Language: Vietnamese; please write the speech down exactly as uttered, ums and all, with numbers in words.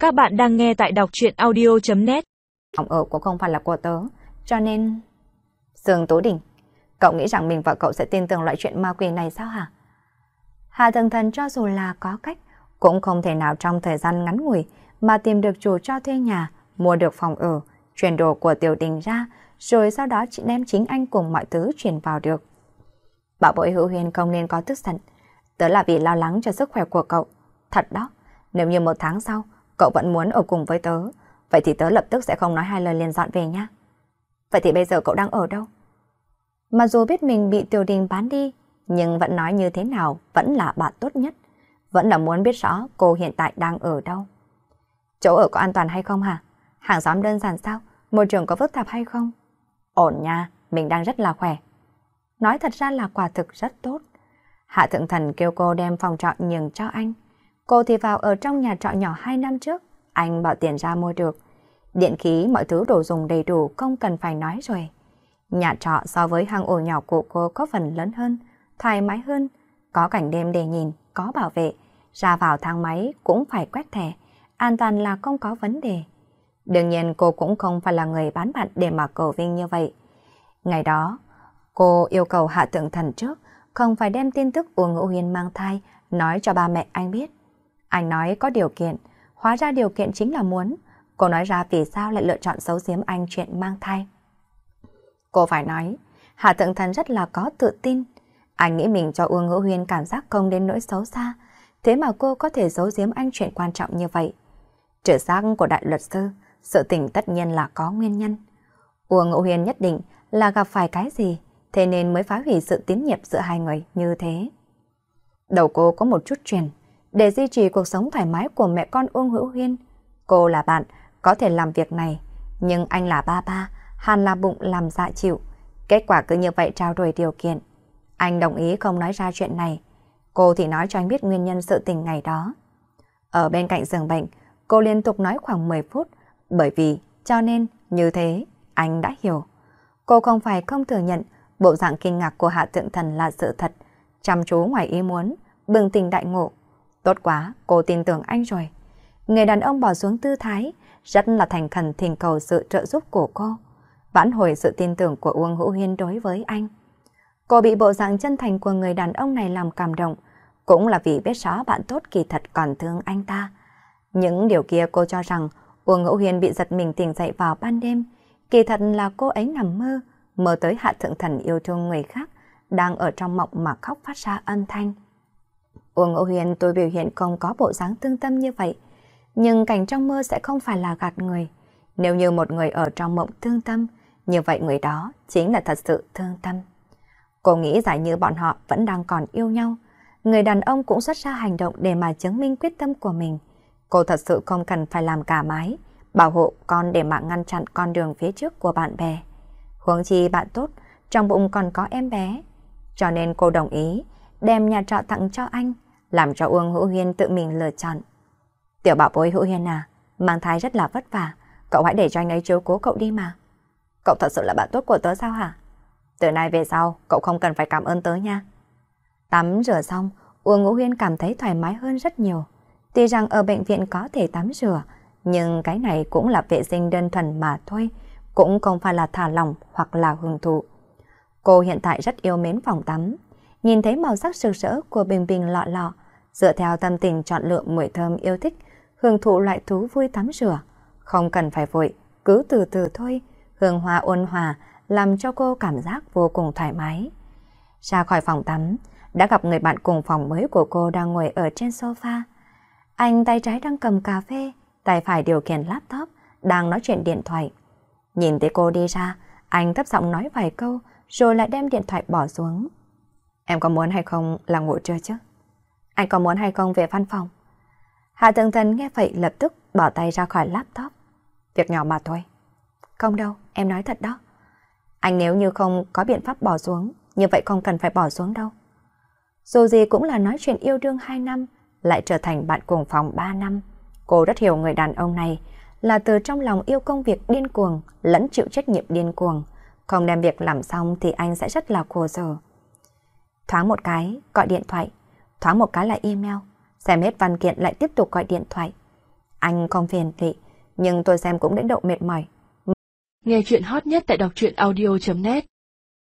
Các bạn đang nghe tại đọc truyện audio chấm net. Phòng ở cũng không phải là của tớ, cho nên... Dương Tố Đình, cậu nghĩ rằng mình và cậu sẽ tin tưởng loại chuyện ma quỷ này sao hả? Hạ Thường Thần cho dù là có cách, cũng không thể nào trong thời gian ngắn ngủi mà tìm được chủ cho thuê nhà, mua được phòng ở, chuyển đồ của Tiểu Đình ra, rồi sau đó chị đem chính anh cùng mọi thứ chuyển vào được. Bảo bối Hữu Huyền không nên có tức giận, tớ là vì lo lắng cho sức khỏe của cậu. Thật đó, nếu như một tháng sau cậu vẫn muốn ở cùng với tớ, vậy thì tớ lập tức sẽ không nói hai lời liền dọn về nha. Vậy thì bây giờ cậu đang ở đâu? Mà dù biết mình bị Tiểu Đình bán đi, nhưng vẫn nói như thế nào vẫn là bạn tốt nhất. Vẫn là muốn biết rõ cô hiện tại đang ở đâu. Chỗ ở có an toàn hay không hả? Hàng xóm đơn giản sao? Môi trường có phức tạp hay không? Ổn nha, mình đang rất là khỏe. Nói thật ra là quả thực rất tốt. Hạ Thượng Thần kêu cô đem phòng trọ nhường cho anh. Cô thì vào ở trong nhà trọ nhỏ hai năm trước, anh bỏ tiền ra mua được. Điện khí, mọi thứ đồ dùng đầy đủ, không cần phải nói rồi. Nhà trọ so với hang ổ nhỏ của cô có phần lớn hơn, thoải mái hơn, có cảnh đêm để nhìn, có bảo vệ, ra vào thang máy cũng phải quét thẻ, an toàn là không có vấn đề. Đương nhiên cô cũng không phải là người bán bạn để mà cầu vinh như vậy. Ngày đó, cô yêu cầu Hạ Thượng Thần trước, không phải đem tin tức Uông Ngữ Huyên mang thai nói cho ba mẹ anh biết. Anh nói có điều kiện, hóa ra điều kiện chính là muốn. Cô nói ra vì sao lại lựa chọn giấu giếm anh chuyện mang thai. Cô phải nói, Hạ Thượng Thần rất là có tự tin. Anh nghĩ mình cho Uông Ngữ Huyên cảm giác không đến nỗi xấu xa, thế mà cô có thể giấu giếm anh chuyện quan trọng như vậy. Trừ giác của đại luật sư, sự tình tất nhiên là có nguyên nhân. Uông Ngữ Huyên nhất định là gặp phải cái gì, thế nên mới phá hủy sự tín nhiệm giữa hai người như thế. Đầu cô có một chút chuyển, để duy trì cuộc sống thoải mái của mẹ con Uông Hữu Huyên. Cô là bạn, có thể làm việc này, nhưng anh là ba ba, Hàn là bụng làm dạ chịu. Kết quả cứ như vậy trao đổi điều kiện. Anh đồng ý không nói ra chuyện này. Cô thì nói cho anh biết nguyên nhân sự tình ngày đó. Ở bên cạnh giường bệnh, cô liên tục nói khoảng mười phút, bởi vì, cho nên, như thế, anh đã hiểu. Cô không phải không thừa nhận, bộ dạng kinh ngạc của Hạ Thượng Thần là sự thật, chăm chú ngoài ý muốn, bừng tỉnh đại ngộ. Tốt quá, cô tin tưởng anh rồi. Người đàn ông bỏ xuống tư thái, rất là thành khẩn thỉnh cầu sự trợ giúp của cô, vãn hồi sự tin tưởng của Uông Hữu Huyên đối với anh. Cô bị bộ dạng chân thành của người đàn ông này làm cảm động, cũng là vì biết rõ bạn tốt kỳ thật còn thương anh ta. Những điều kia cô cho rằng Uông Hữu Huyên bị giật mình tỉnh dậy vào ban đêm, kỳ thật là cô ấy nằm mơ, mơ tới Hạ Thượng Thần yêu thương người khác, đang ở trong mộng mà khóc phát ra âm thanh. Uông Hữu Huyên tôi biểu hiện không có bộ dáng thương tâm như vậy, nhưng cảnh trong mơ sẽ không phải là gạt người. Nếu như một người ở trong mộng thương tâm, như vậy người đó chính là thật sự thương tâm. Cô nghĩ giả như bọn họ vẫn đang còn yêu nhau, người đàn ông cũng xuất ra hành động để mà chứng minh quyết tâm của mình. Cô thật sự không cần phải làm cả mái, bảo hộ con để mà ngăn chặn con đường phía trước của bạn bè. Huống chi bạn tốt, trong bụng còn có em bé. Cho nên cô đồng ý đem nhà trọ tặng cho anh, làm cho Uông Hữu Huyên tự mình lựa chọn. Tiểu bảo bối Hữu Huyên à, mang thai rất là vất vả, cậu hãy để cho anh ấy chiếu cố cậu đi mà. Cậu thật sự là bạn tốt của tớ sao hả? Từ nay về sau, cậu không cần phải cảm ơn tớ nha. Tắm rửa xong, Uông Ngữ Huyên cảm thấy thoải mái hơn rất nhiều. Tuy rằng ở bệnh viện có thể tắm rửa, nhưng cái này cũng là vệ sinh đơn thuần mà thôi, cũng không phải là thả lỏng hoặc là hưởng thụ. Cô hiện tại rất yêu mến phòng tắm, nhìn thấy màu sắc rực rỡ của bình bình lọ lọ, dựa theo tâm tình chọn lựa mùi thơm yêu thích, hưởng thụ loại thú vui tắm rửa. Không cần phải vội, cứ từ từ thôi, hương hoa ôn hòa làm cho cô cảm giác vô cùng thoải mái. Ra khỏi phòng tắm, đã gặp người bạn cùng phòng mới của cô đang ngồi ở trên sofa. Anh tay trái đang cầm cà phê, tay phải điều khiển laptop, đang nói chuyện điện thoại. Nhìn thấy cô đi ra, anh thấp giọng nói vài câu, rồi lại đem điện thoại bỏ xuống. Em có muốn hay không là ngủ trưa chứ? Anh có muốn hay không về văn phòng? Hạ Thượng Thần nghe vậy lập tức bỏ tay ra khỏi laptop. Việc nhỏ mà thôi. Không đâu, em nói thật đó. Anh nếu như không có biện pháp bỏ xuống, như vậy không cần phải bỏ xuống đâu. Dù gì cũng là nói chuyện yêu đương hai năm, lại trở thành bạn cùng phòng ba năm. Cô rất hiểu người đàn ông này là từ trong lòng yêu công việc điên cuồng, lẫn chịu trách nhiệm điên cuồng. Không đem việc làm xong thì anh sẽ rất là khổ sở. Thoáng một cái, gọi điện thoại. Thoáng một cái là email. Xem hết văn kiện lại tiếp tục gọi điện thoại. Anh không phiền thị, nhưng tôi xem cũng đến độ mệt mỏi. Nghe chuyện hot nhất tại đọc truyện audio chấm net